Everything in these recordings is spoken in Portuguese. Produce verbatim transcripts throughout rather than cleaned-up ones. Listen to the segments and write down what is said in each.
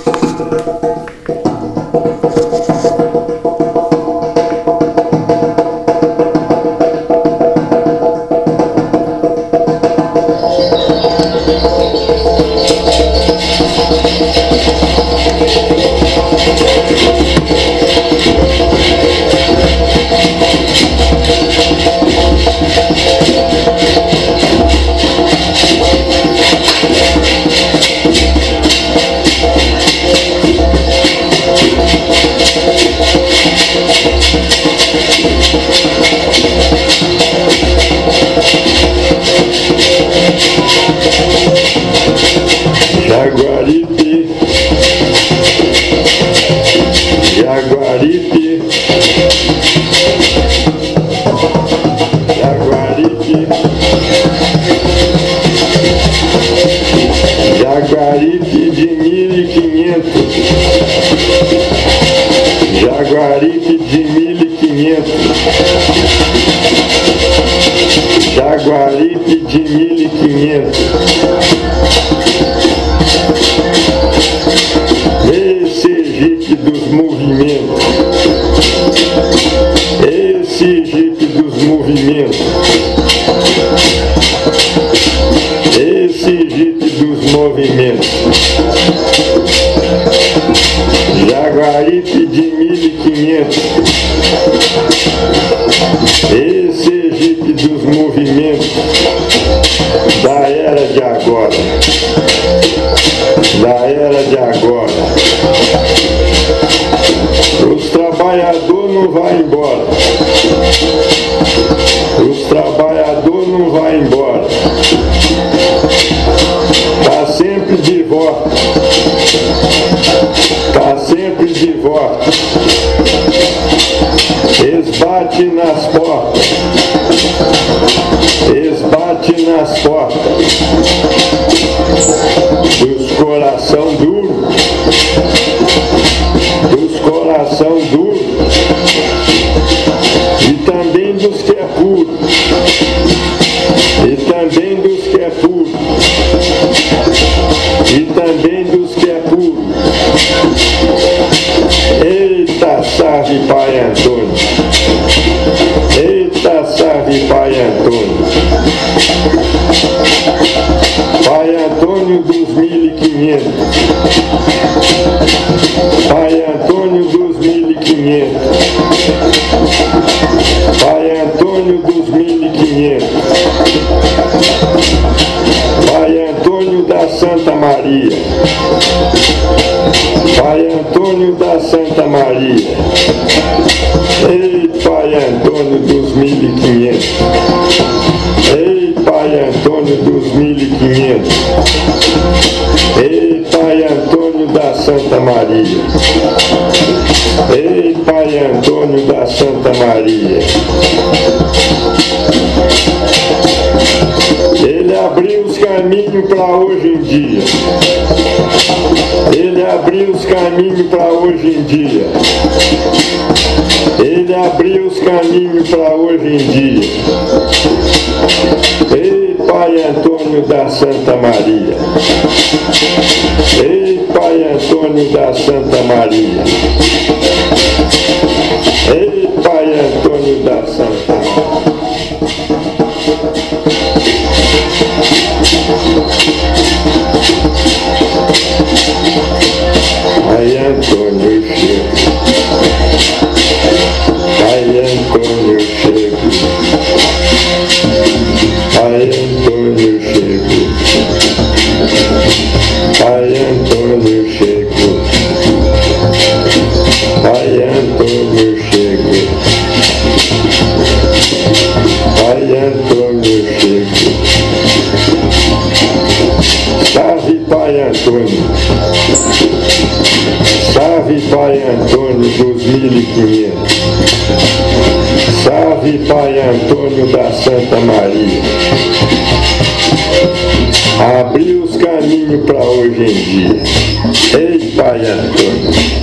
Jaguaripe, Jaguaripe, Jaguaripe, Jaguaripe de mil e quinhentos, Jaguaripe de mil e quinhentos, Jaguaripe de mil e quinhentos. Esse Sergipe dos movimentos, esse Sergipe dos movimentos, esse Sergipe dos movimentos, Jaguaripe de mil e quinhentos, esse Sergipe dos movimentos da era de agora, da era de agora. Os trabalhadores não vão embora, os trabalhadores não vão embora, tá sempre de volta, tá sempre de volta. Eles batem nas portas, eles batem nas portas dos coração duro, dos coração duro e também dos que é puro, e também dos que é puro, e também dos que é puro. Eita, salve Pai Antônio, eita, salve Pai Antônio, Pai Antônio dos mil e quinhentos, Pai Antônio dos mil e quinhentos, Pai Antônio dos mil e quinhentos, Pai Antônio da Santa Maria, Pai Antônio da Santa Maria, ei Pai Antônio dos mil e quinhentos, ei Pai Antônio dos mil e quinhentos, ei Pai Antônio da Santa Maria, ei Pai Antônio da Santa Maria. Ele abriu os caminhos para hoje em dia, ele abriu os caminhos para hoje em dia, ele abriu os caminhos para hoje em dia. Ei Pai Antônio da Santa Maria, ei Pai Antônio da Santa Maria, ei Pai Antônio da Santa Maria. Pai Antônio chega, Pai Antônio chega, Pai Antônio chega, Pai Antônio chega, Pai Antônio chega, Pai Antônio chega. Salve Pai Antônio, salve Pai Antônio dos mil e quinhentos, salve Pai Antônio da Santa Maria. Abriu os caminhos para hoje em dia. Ei Pai Antônio.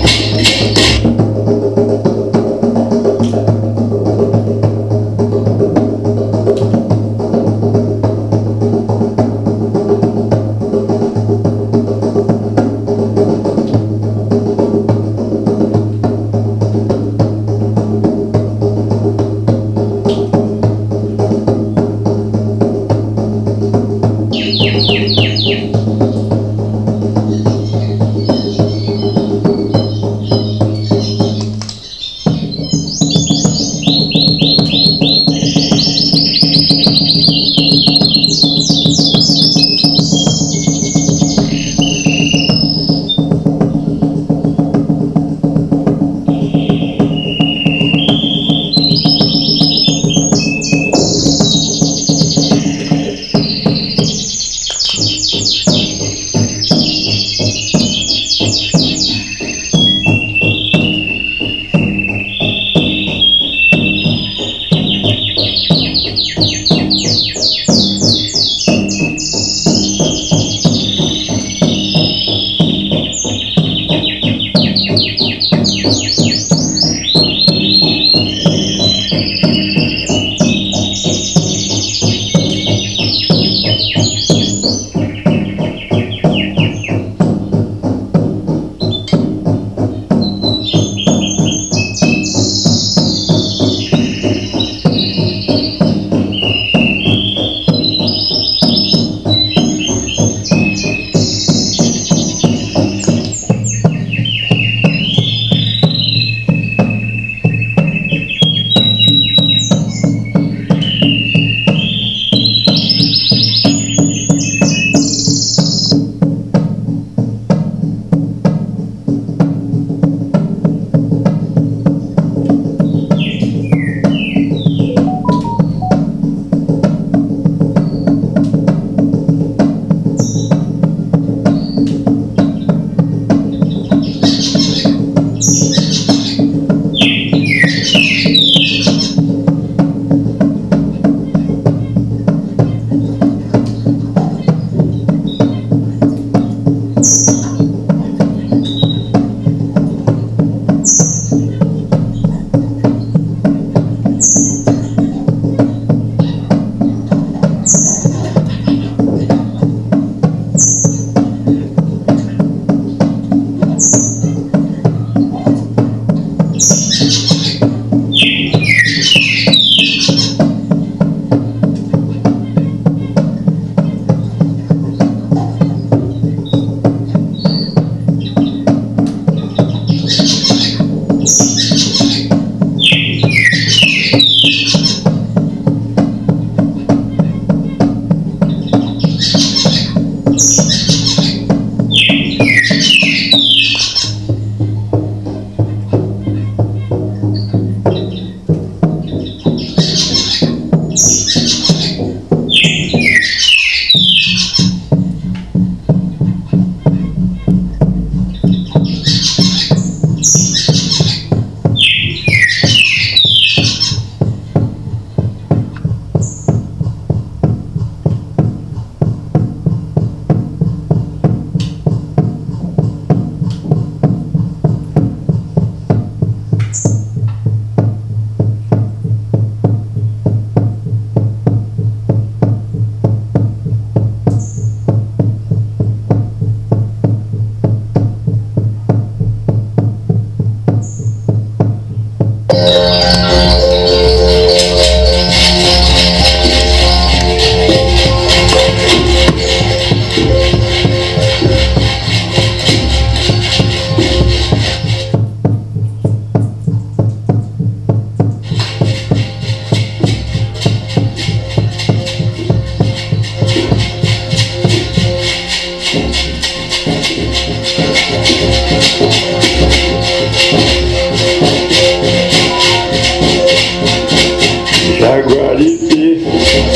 Jaguaripe,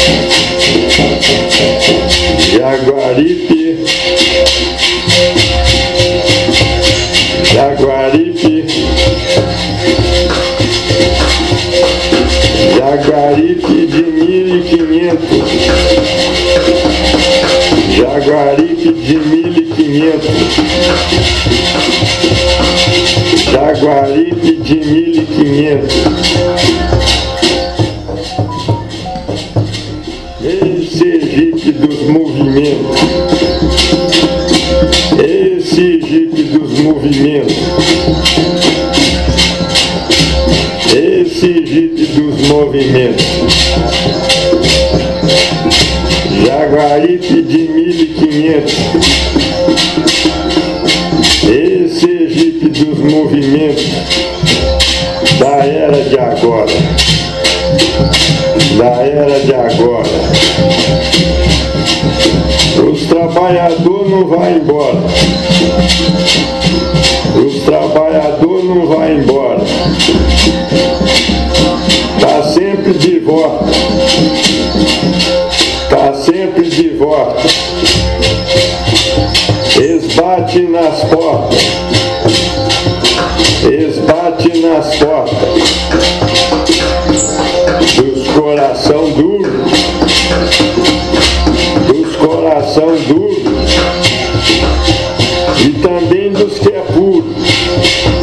Jaguaripe, Jaguaripe, Jaguaripe de mil e quinhentos, Jaguaripe de mil e quinhentos, Jaguaripe de mil e quinhentos. Ei, Sergipe dos movimentos, ei, Sergipe dos movimentos, ei, Sergipe dos movimentos, Jaguaripe de mil e quinhentos, ei, Sergipe dos movimentos, da era de agora, da era de agora. Os trabalhadores não vão embora, os trabalhadores não vão embora, tá sempre de volta, tá sempre de volta. Eles batem nas portas, eles batem nas portas dos coração duro, dos coração duro e também dos que é puro.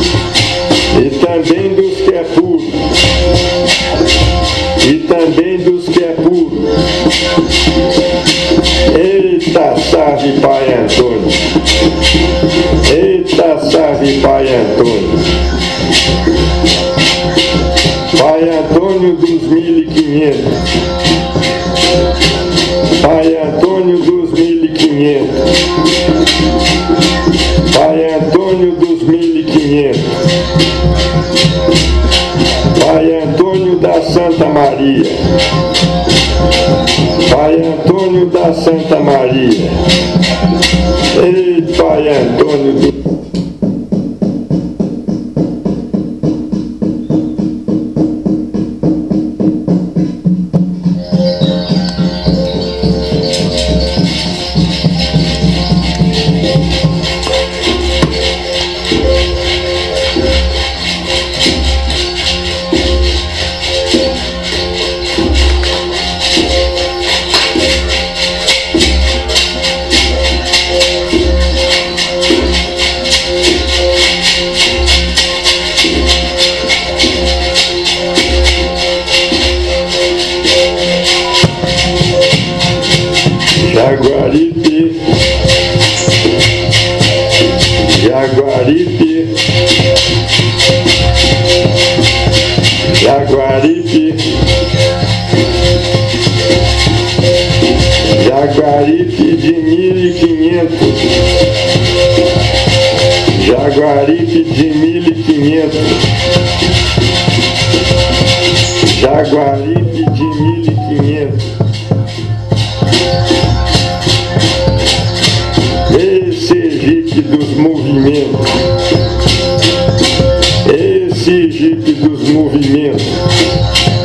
dos mil e quinhentos. Pai Antônio dos mil e quinhentos. Pai Antônio dos mil e quinhentos. Pai Antônio da Santa Maria. Pai Antônio da Santa Maria. Ei, Pai Antônio do Jaguaripe, Jaguaripe, Jaguaripe, Jaguaripe de mil e quinhentos, Jaguaripe de mil e quinhentos, Jaguaripe de mil e quinhentos. Sergipe dos movimentos, esse Sergipe dos movimentos,